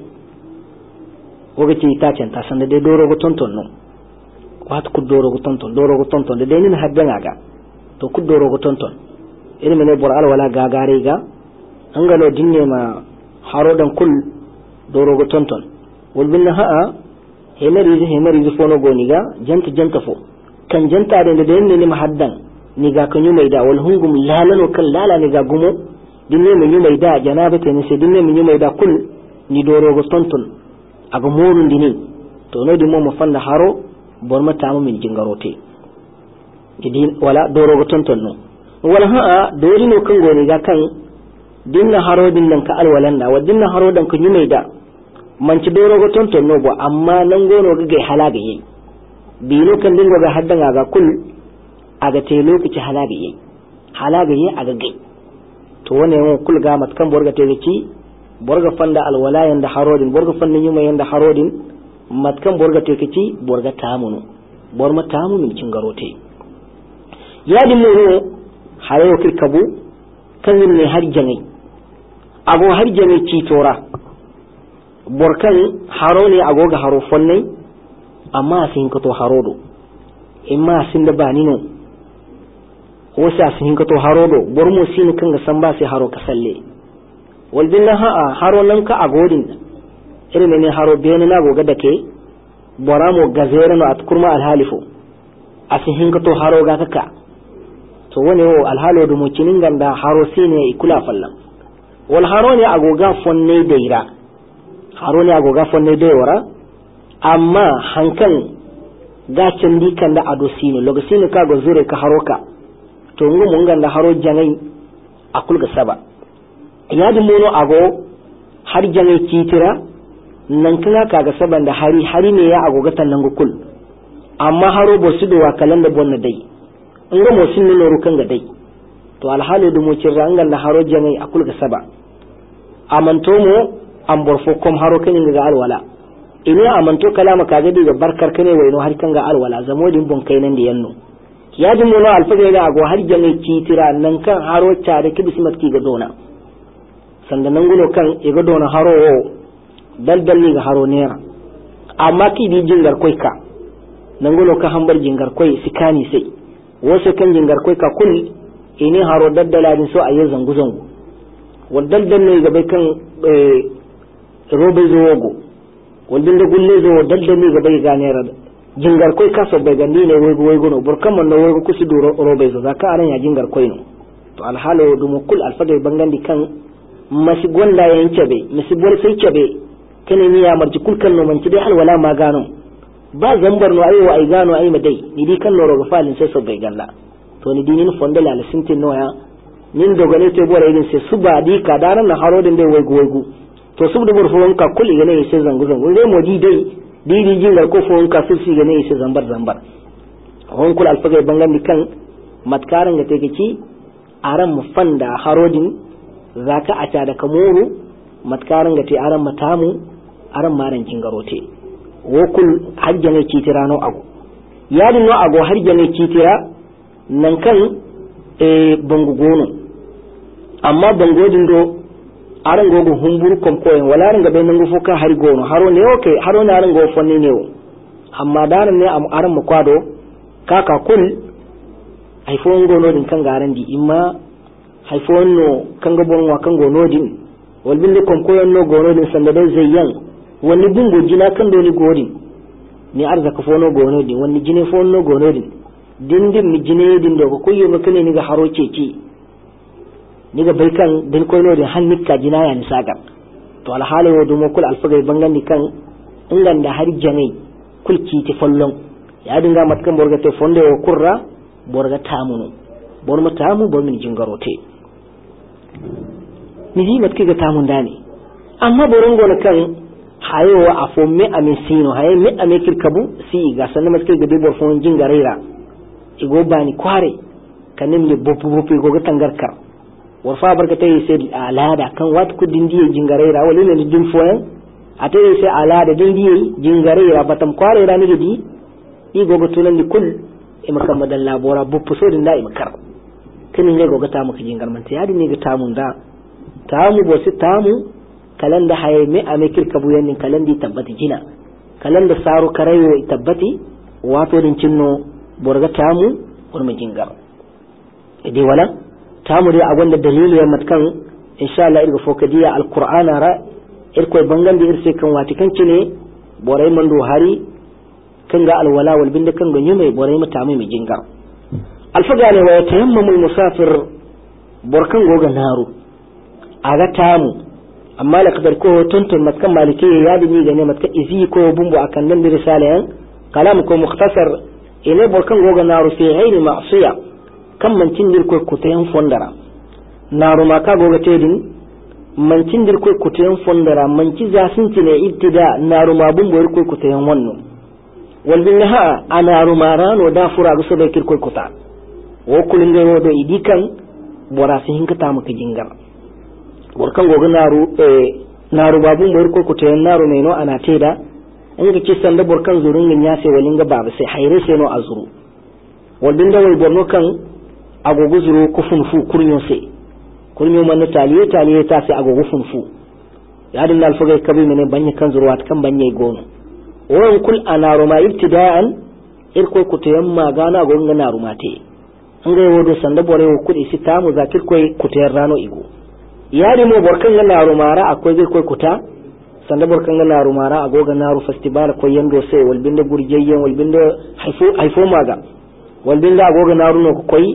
wogati ta canta sanda dai doro go tonton no wat ku doro go tonton da dai ni haddana ga to ku doro go tonton irin ne bor alwala ga gare ga an ga no dinne ma haro dan kul doro go tonton wal bin ha'a hemari fono go ni ga janta fo kan janta da dai ni mahaddan ni ga kan yumai da wal hungum lalano kan lala ni ga gumo dinne mun yumai da janaba te ni se dinne mun yumai da kul ni doro go tonton aga morun dini to no dimo mo fanda haro borma tamu min jingarote idin wala doro go tonton no wala ha dori no kan goni ga kan dinna haro din nan ka alwalan da wadinna haro dan kan yumai da man ci doro go tonton no bo amma nan gono ga gai halaga yi bino kan dingo ga haddan ga kul aga te lokaci halaga yi aga gai to wannan kul ga matkan borga te ci borga fanda alwala yanda harodin borga fanda yuma yanda harodin matkan borga te ci borga tamunu borma tamu min cingarote yadin mu hayo kirkabu kan ne harjanai ago harjanai ci tora borkan haro ne agoga haro fonnai amma sin ka to harodo imma sin da banino wasa sin ka to harodo bormo sin kan ga san ba sai haro kasalle wal binna ha haro nan ka agodin irin ne haro bene na goga dake boramo gazere no atkurma alhalifo asihin ka to haro ga kaka to wani o alhalo do mo cinin ganda haro sine ikula fallan wal haro ne agoga fonne deira haro ne agoga fonne deira amma hankan ga candi kan da ado sine logo sine ka go zure ka haro ka to ngu mun ganda haro jangai akul ga saba yadi mono ago har jangai kitira nan kana kaga saban da hari ne ya agoga tannan gukul amma haro bo su do wakalan da bonna dai ngo mo sin no rukan ga dai to alhalu du mo cirra ngal da haro jangai akul ga saba amanto mo am borfo kom haro kan ga alwala ina amanto kalama kaga diga barkar kane waino har kan ga alwala zamodin bon kai nan da yanno ya ji mono alfaga da ago har jangai kitira nan kan haro ta da kibismat ki ga dona sanda nan gulo kan e ga dona haro daldal ni ga haro nera amma ki di jingar koy ka nangulo ka hambar jingar koy sikani sai wasu kan jingar koy ka kul ini haro daddala din so ayi zangu zangu wal daldal ne ga bai kan robe zogo wal din da gulle zo daldal ne ga bai ga nera jingar koy ka so bai gandi ne waygo no burkan man no waygo kusi do robe zo zaka aran ya jingar koy no to alhalo dum kul alfagai bangandi kan masi gonda yanke be masi bol sai kebe kene ni ya marji kulkan no manci dai alwala ma gano ba zambar no ayo ai gano ai madai ni di kan loro ga falin sai so bai galla to ni dinin fondala la sintin no ya nin dogane te bore idin sai suba di ka daran na haro den dai waygo to subu dubur fo wanka kulli gane sai zangu zangu dai modi dai di jingar ko fo wanka sulsi gane sai zambar hon kul alfagai bangandi kan matkaran ga take ci aran mu fanda harodin zaka ata da kamuru matkaran ga te aran matamu aran maran jingarote wokul hajjane kitira no ago yadi no ago hajjane kitira nan kan bangu gono amma bangodin do aran gogo humburu kom ko en wala nga be nangu foka har gono haro ne oke haro na aran go fonni ne amma daran ne am aran mu kwado kaka kul haifon gono din kan garan di imma haifon no kan ga bonwa kan gono din walbinde kom ko en no gono din sanda dai zayyan wani bungo jina kan doni godin ni arzaka fono gono din wani jine fono gono din dindin mi jine din da ko yomo kane ni ga haro ceci ni ga bai kan din koyno din hannika jina ya ni saga to alhala yo dumo kul alfagai bangandi kan inganda har janai kulki ti follon ya dinga matkan borga te fonde o kurra borga tamuno borma tamu bo min jingarote ni ji matki ga tamun dani amma borongo na kan hayo a fomme amin sino haye me ame kirkabu si ga sanan matki ga bibor fon jingarira igo bani kware kanin le bopu go ga tangarkar warfa barka tayi sai alada kan wat ku dindiye jingarira wala ne din foyan atayi sai alada dindiye jingarira batam kware rani gidi igo go tunan kul e makamadan labora bopu so din da imakar kanin ne go ga tamu jingar man ta yadi ne ga tamun da tamu bo si tamu kalan da haye me ame kirkabu yannin kalan di tabbati jina kalan da saru karayo tabbati wato din cinno borga tamu urma jingar dai wala tamu dai a gwanda dalilu ya matkan insha Allah irga fokadiya alqur'ana ra irko bangan da irse kan watikan ne borai mando hari kan ga alwala wal binda kan ga nyume borai mata mai jingar alfaga ne wa tayammamul musafir borkan goga naru aga tamu amma la kadar ko tuntun matkan maliki ya dini ga ne matkan izi ko bumbu akan nan risalayan kalam ko mukhtasar ina borkan goga naru fi ghairi ma'siya kan mancin dir ko kutayen fondara naru ma ka goga tedin mancin dir ko kutayen fondara manci zasin tine ibtida naru ma bumbu ko kutayen wannan wal binha anaru marano da fura ga so da kirko kuta wo kulin ga wodo idikan bora sin hinkata maka jingar borkan goga naru babun boyar ko kutayen naru ne no ana teda in ga kisan da borkan zurun ya sai walin ga baba sai haire sai no azuru waldin da wai borno kan agogo zuru ku funfu kurnyo sai kurnyo man taliye ta sai agogo funfu ya din alfagai kabi mene banye kan zuruwa kan banye gono wannan kul anaru ma ibtida'an irko kutayen magana gonga naru mate an ga wodo sanda bore ko kudi sitamu zakir koy kutayen rano igo yari mo borkan ga naru mara akwai zai koy kuta sanda borkan na rumara agoga naru festival ko yando sai walbinda gurjeyyen walbinda haifo maga walbinda agoga naru no koy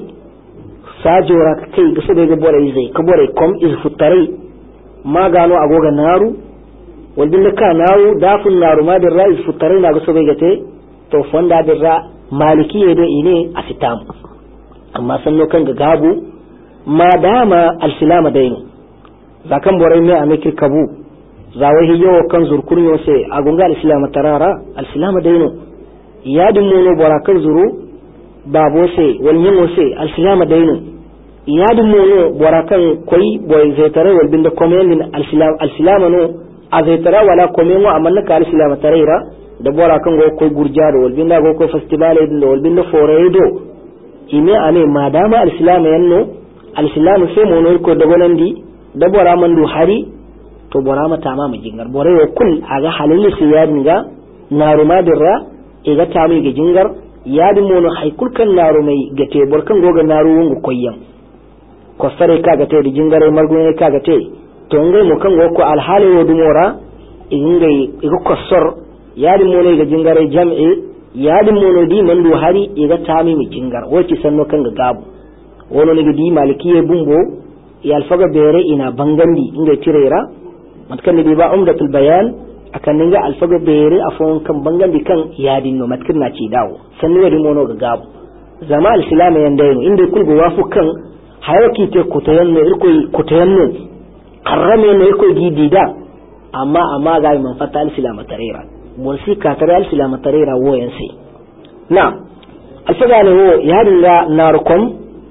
sajora kai ga sai ga bore zai ka bore kom iz futare magano agoga naru walbinda ka naru dafun naru ma da rai futare na ga sai ga te to fonda da ra maliki edo ine asitam amma sanno kan ga gabu madama al-silama dainu zakan bore me amikir kabu zawai hiyo kan zurkuryo sai agunga al-islam tarara al-islam daino iyadin mono borakar zuru babo sai walnyin sai al-islam daino iyadin mono borakan koi boy zaitare wal binda komen al-islam no a zaitara wala komen wa amanna ka al-islam tarira da borakan go koi gurjado wal binda go koi festival din wal binda foredo ime ane madama al-islam yanno al-islam sai mono ko dagolandi da bora mandu hari to bora mata ma jingar bore yo kul aga halin su ya dinga naruma dirra iga tamu ga jingar ya mono haikul kan naru mai ga te borkan goga naru wungu koyyam ko sare kaga te di jingare margune kaga te to ngai mo kan go ko alhali wo dumora ingai iga kosor ya mono ga jingare jam'i ya mono di mandu hari iga tamu mi jingar woti sanno kan ga gabu wono ne di malikiye bumbo ya alfaga bere ina bangandi ingai tirera matkan ni ba umdatul bayan akan ninga alfaga bere afon kan bangan di kan yadin no matkan na ci dawo sanni wadi mono ga gabu zama al-islam yanda yin inda kulgo wafu kan hayaki te kutayanno irkoi kutayanno karrame no irkoi gidida amma ga man fata al-islam tarira bolsi ka tare al-islam tarira woyan sai na alfaga ne wo yadin ga narukum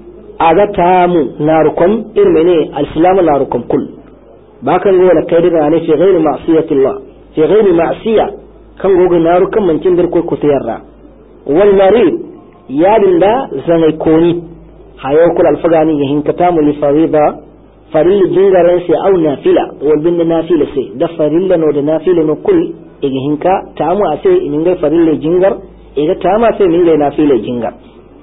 aga tamu narukum irmene al-islam narukum kul bakan go la kai daga ne fi ghairi ma'siyati Allah fi ghairi ma'siya kan go naru kan mancin dar ko kutayarra wal marid ya dinda zanai koni hayo kul alfagani yahin katamu li farida faril jingaran sai au nafila wal bin nafila sai da farilla no da nafila no kul yahin ka tamu a sai in ga farilla jingar iga tama sai min ga nafila jingar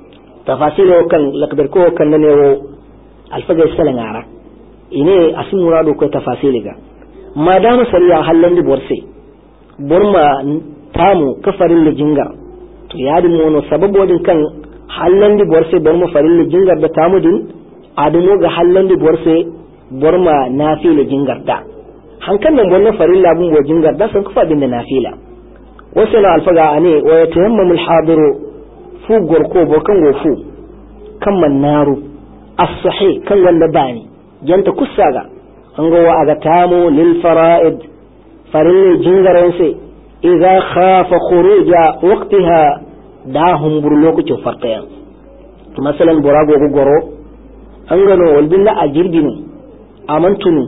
tafasilo kan lakbar ko kan ne wo alfaga salangara ine asin murado ko tafasiliga madama sariya hallan di borse borma tamu kafarin da jingar to yadi mono sababu wadin kan hallan di borse borma farin da jingar da tamu din adumo ga hallan di borse borma nafila jingar da hankan nan borna farin labun bo jingar da san kufa bin da nafila wasala alfaga ane wa yatayammamu alhadiru fu gorko bokan go fu kan mannaru as-sahih kan wanda bani janta kusaga ango wa aga tamu lil fara'id farin jingaran sai idza khafa khuruja waqtaha dahum bur lokacin farqayan masalan borago go goro an gano walbilla a jirginu amantunu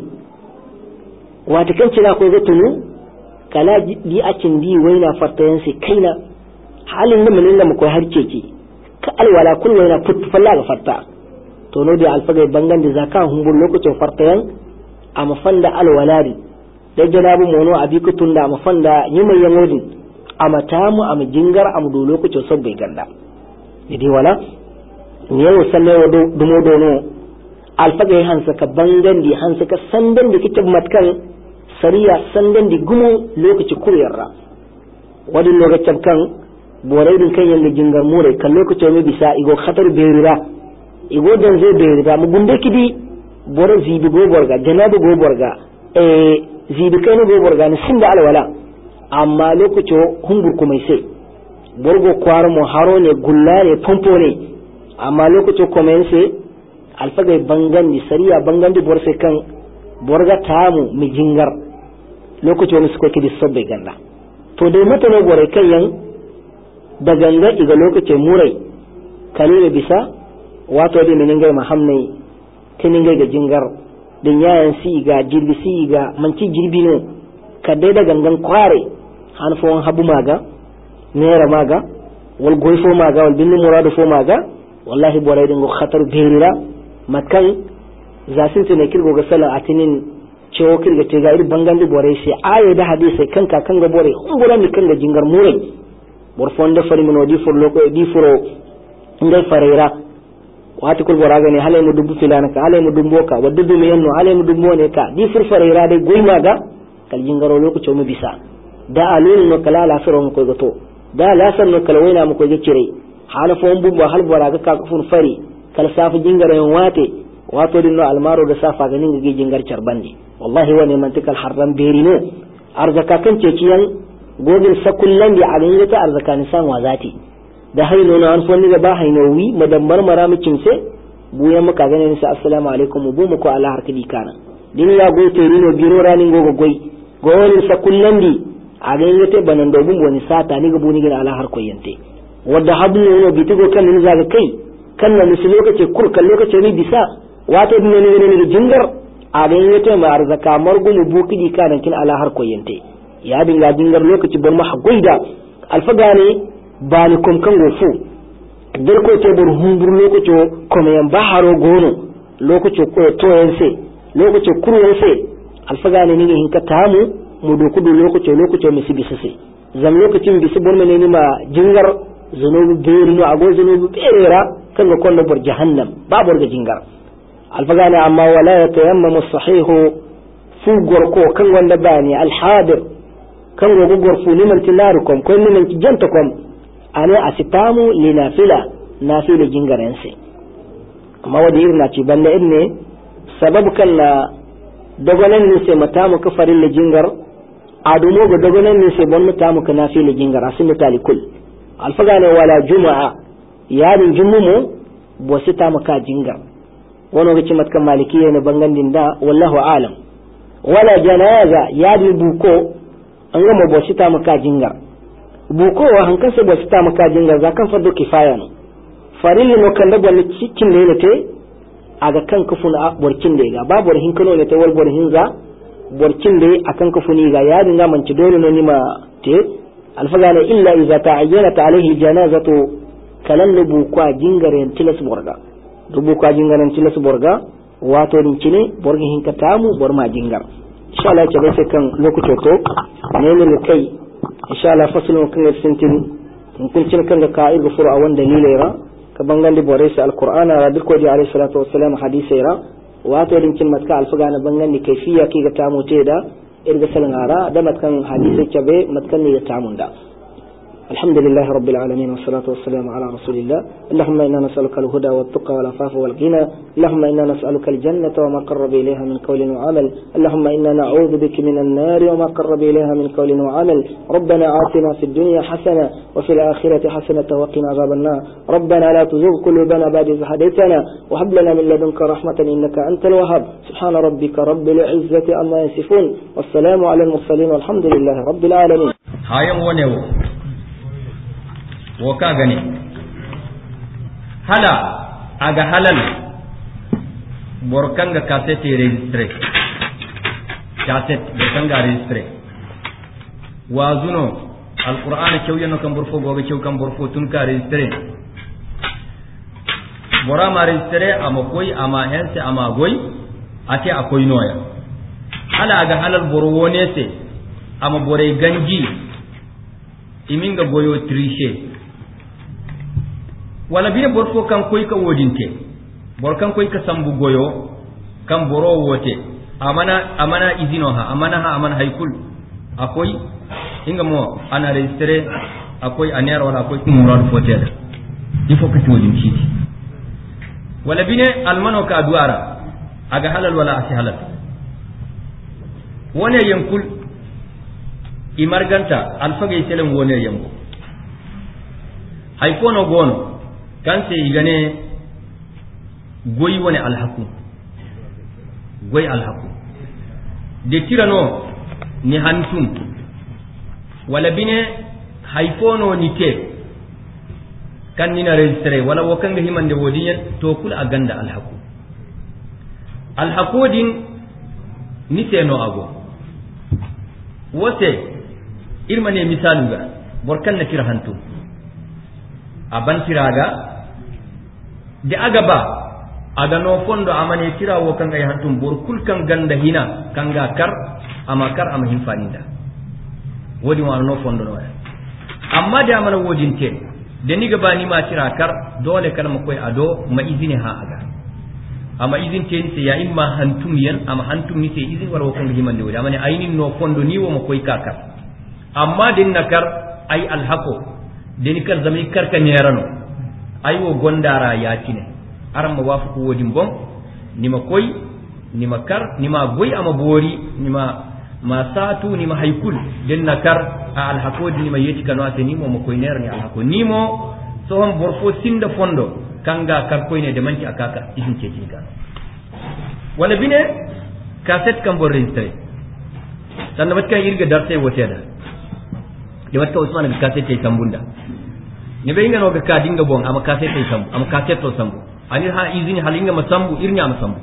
wata kan cira ko ga tunu kala di a cindi waina farqayan sai kaina halin da mun mu koyi harce ki ka alwala kullu yana falla ga farta to no da alfagai bangan da zaka humbur lokacin fartayan a mafanda alwalari da janabu mono abikutun da mafanda yimai yamodi a matamu a jingar a mudu lokacin sabbai ganda idi wala ne yau sanne wado dumo dono alfagai hansa ka bangan di hansa ka sandan da kike matkan sariya sandan di gumo lokacin kuryarra wadin lokacin kan borai din kan yanda jingar mure kan lokacin mai bisa igo khatar berira igo dan zai berira mu gunde kidi bore zibi goborga janabu goborga zibi kai ne goborga ne sinda alwala amma lokacin humbur kuma sai borgo kwaro mu haro ne gulla ne pompo ne amma lokacin kuma sai alfaga bangan ni sariya bangan di borse kan borga tamu mi jingar lokacin su ko kidi sabbai ganda to dai mata ne bore kan yan da ganga iga lokacin murai kalile bisa wato dai menin gai mahamnai kinin gai ga jingar din yayan si ga jirbi si ga manci jirbi ne kadai da gangan kware hanfon habu maga nera maga wal goifo maga wal binni muradu fo maga wallahi borai dingo khatar berira makan zasin tune kirgo ga sala atinin cewo kirga te ga ir bangandi borai sai ayo da hadisi kanka kan ga borai ungura mi kan ga jingar murai borfonde fari mino di for loko di furo ngai farera wati kul boraga ne halay mu dubbu filana ka halay mu dumbo ka waddu mi yanno halay mu dumbo ne ka di fur farera de goyma ga kal jingaro lokaci mu bisa da alun no kala la soro mu ko goto da la san no kala waina mu ko gicire hala fo mbu bo hal bora ga ka fun fari kal safu jingaro en wato dinno almaro da safa ganin ga jingar charbandi wallahi wani mantikal harram berino arzaka kan ceciyan gogin sakullan bi abin ta arzaka ni san wazati da haino na an fonni da ba haino wi madammar maramicin se buya muka ganin sa assalamu alaikum bu mu ko Allah harkadi kana din ya go to rino biro ranin gogo goy gowon sakullan di abin ta banan dobun wani sata ni ga buni ga Allah har koyante wadda habnu no bitigo kan ni zaga kai kan na musu lokaci kurkan lokaci ni bisa wato din ne jingar abin ta ma arzaka margulu bukidi kana kin Allah har koyante ya dinga jingar lokaci bar ma hagoida alfaga ne ba ni kom kan gofu dar ko te bur humbur lokaci kuma yan baharo gono lokaci ko to yanse lokaci kurwanse alfaga ne ni hinka tamu mu dokudu lokaci mu sibi sase zam lokacin bisu bar ne ma jingar zunubu beri no ago zunubu berera kan ga kollo bor jahannam ba bor ga jingar alfaga ne amma wala yatayammamu sahihu fu gorko kan wanda bani alhadir kan gogo gorfu liman tilarukum ko liman jantakum ana asitamu linafila nafila jingarense amma wadi irna ci banda ibne sababu kan la dogonan ne sai matamu ka farin jingar adumo ga dogonan ne sai bon matamu ka nafila jingar asin talikul alfaga ne wala jumaa yarin jumumu bo sita maka jingar wono ga ci matkan malikiya ne bangandin da wallahu alam wala janaza yadi buko an gama bosita maka jingar bukowa hankansa bosita maka jingar za kan fardo kifaya no farili no kan da wani cikin da yake aga kan kufun a borkin da ga babu hin kano ne ta wal borhin za borkin da akan kufuni ga ya dinga manci dole no nima te alfagana illa idza ta'ayyanat alaihi janazatu kalan bukwa jingaren tilas borga dubu kwa jingaren tilas borga wato din cine borga hin ka tamu borma jingar insha Allah ke bai kan lokacin to ne ne kai insha Allah fasalin kan sintin kun cin kan ka irga furu a wanda dalilai ka bangan di bore sa alqur'ana rabbi ko di alayhi salatu wassalam hadisi ra wato din cin matka alfaga na bangan di kaifiya ki ga tamu te da irga salangara da matkan hadisi ke be matkan ne ya tamu da الحمد لله رب العالمين والصلاة والسلام على رسول الله اللهم إنا نسألك الهدى والتقى والعفاف والغنى اللهم إنا نسألك الجنة وما قرب إليها من قول وعمل اللهم إنا نعوذ بك من النار وما قرب إليها من قول وعمل ربنا آتنا في الدنيا حسنة وفي الآخرة حسنة وقنا عذاب النار ربنا لا تزغ قلوبنا بعد إذ هديتنا وهب لنا من لدنك رحمة إنك أنت الوهاب سبحان ربك رب العزة عما يصفون والسلام على المرسلين والحمد لله رب العالمين woka gani hala aga halal borkanga cassette registre borkanga registre wazuno alquran cewyano kam borfo goga cew kam borfo tun ka registre bora ma registre ama koy ama hense ama goy ate akoy noya hala aga halal borwonese ama bore ganji iminga goyo triche wala bine borfo kan koy ka wodinte bor kan koy ka sambu goyo kan boro wote amana izino ha amana haykul akoy inga mo ana registre akoy aner wala akoy murad fotel il faut que tu wodin wala bine almano ka duara aga halal wala asi halal wone yankul imarganta alfagay selen wone yanko haykono gono kanse igane goyi wani alhaku de tirano ni hantum wala bine haifono ni te kan nina registre wala wakanga himande wodiyen to kul aganda alhaku din ni seno ago wote irmane misaluga borkan na tira hantum aban tiraga de agaba aga no fondo amane tirawo kanga e hantum bor kul kan ganda hina kanga kar ama hinfaninda wodi ma no fondo no amma da amana wodinte de ni gaba ni ma tira kar dole kar ma koy ado ma izini ha aga ama izin teni se ya imma hantum yan ama hantum ni se izin wala ko ngi mande wala amane aynin no fondo ni wo mo koy kakar amma din nakar ay alhaqo den kar zami kar ka nerano ay wo gondara yatine aram ma wafu ko wodi bon nima koy nima kar nima goy ama bori nima ma satu nima haykul den nakar alhaqo nima yeti kanu ateni mo koy ner ni alhaqo nimo so hon borfo sinda fondo kanga kar koyne de manci akaka izin ceci kan wala bine cassette kan bor registré tan wat kan irga darse woteda de wat ka usman ga cassette tay sambunda ne be ingano ga ka dinga bon ama cassette tay sambu ama cassette to sambu anir ha izin halinga masambu irnya masambu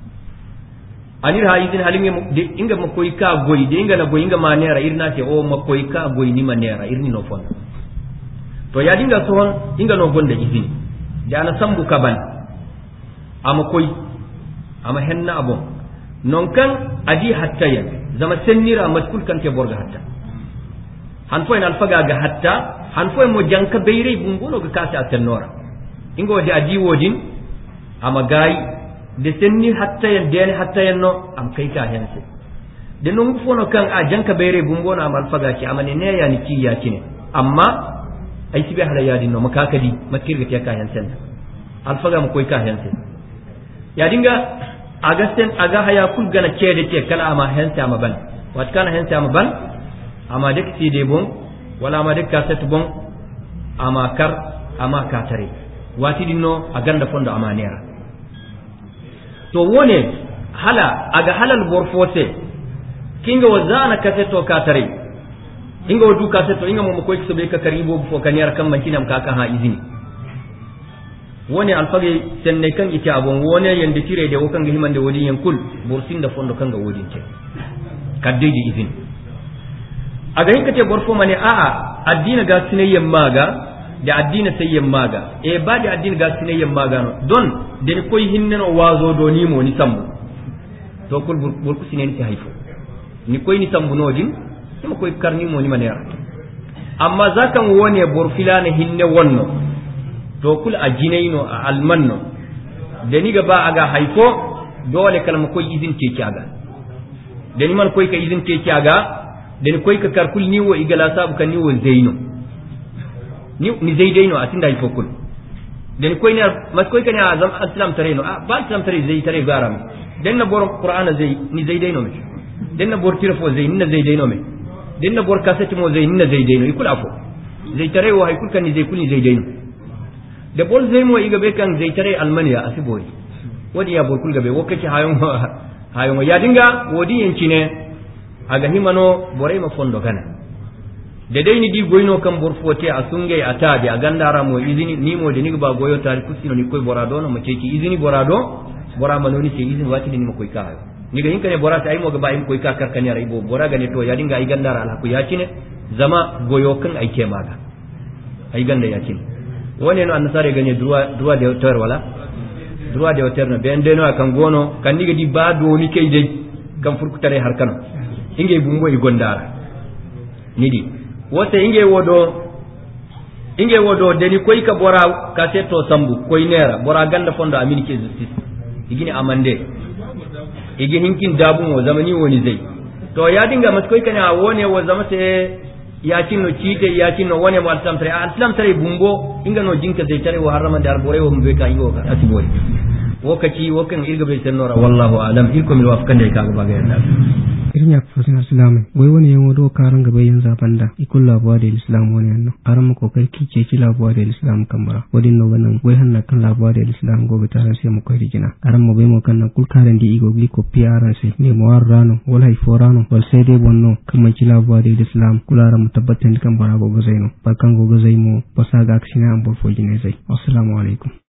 anir ha izin halinga de inga makoy ka goy de inga na goy inga manera irna te o makoy ka goy ni manera irni no fon to ya dinga son inga no gonda izini da ana sambu kaban ama koy ama henna abon non kan aji hatta ya zama sennira matkul kan ke borga hatta han fo en alfaga ga hatta han fo mo janka beyre bungono ga kasa atennora ingo de aji wodin ama gay de senni hatta ya de hatta ya no am kai ka hense de non fono kan a janka beyre bungono am alfaga ki amane ne ya ni ki ya kine amma ay sibe hala yadi no makakadi matkirga te ka hensen alfaga mo koy ka hensen ya dinga agasten aga haya kul gana cede te kala ama hense ama ban wat kana hense ama ban ama dek de bon wala ama dek kaset bon ama kar ama katare wati dinno aganda fondo ama nera to wone hala aga halal borfose kinga wazana kaseto katare inga wadu kaseto inga mo koy sobe ka karibo fo kaniyar kan mankinam ka ha izini woni alfage senne kan ite abon woni yande tire de wokan ga himande wodi yen kul bursin da fondo kan ga wodi te kadde di izini aga hinkate borfo mane a addina ga sinayyan maga da addina sayyan maga e ba da addina ga sinayyan maga no don den koy hinneno wazo do ni mo ni sambu to kul burku sinen ti haifo ni koy ni sambu nodin kuma koy karni mo ni manera amma zakan wone borfilana hinne wonno to kul ajinaino a almanno deni ga ba aga haifo dole kalma koy izin teki aga deni man koy ka izin teki aga deni koy ka karkul ni wo igala sabu kan ni wo zaino ni zaidaino atinda haifo kul deni koy ne mas koy kan azam islam tareno ba islam tare zai tare garam den na bor qur'ana zai ni zaidaino me den na bor tirfo zai ni zaidaino me den na bor kasati mo zai ni zaidaino ikul afo zai tare wo haikul kan ni zai kul ni zaidaino da bol zai mo iga be kan zai tare almaniya asibori wodi ya bol kul gabe wokaci hayon ya dinga wodi yanci ne aga himano borai ma fondo kana da dai ni di goyno kan borfote a sungai ata da gandara mo izini ni mo de ni ba goyo tari kusino ni koy borado no mace ki izini borado bora manoni ce izini wati ni mo koy ka ni ga hinka ne bora ta ai mo ga ba im koy ka kar kan yara ibo bora ga ne to ya dinga ai gandara alhaku ya cine zama goyo kan ai ke maga ai ganda ya cine woni no annasare ganye droit de auteur wala droit de auteur no ben deno kan gono kan niga di ba do ni kay dai kan furku tare har kan inge bumbo i gondara nidi wote inge wodo deni koy ka bora ka seto sambu koy nera bora ganda fondo amini ke justice igini amande igi hinkin dabu mo zamani woni zai to ya dinga mat koy kana wone wo zamate ya cinno cite ya cinno wone mo al-islam tare bumbo inga no jinka zai tare wo harama dar bore wo mbe ka yiwo ka asibori wokaci wokan irga be sennora wallahu alam irko mi wafkan dai kaga baga yanda irnya professional islam wai wani yan wado karan gaba yin zabanda ikul labuwa da islam wani yanno aran ko karki ce ki labuwa da islam kamara wadin no ganan wai hanna kan labuwa da islam gobe taran sai mu kai rigina aran mo bai mo kan nan kul karan di igo gli ko piaran sai ne mo warrano wal hay forano wal sai dai bonno kamar ki labuwa da islam kularan mu tabbatan kan bara gobe zaino barkan gobe zai mu basa ga aksina an bol fojine zai assalamu alaikum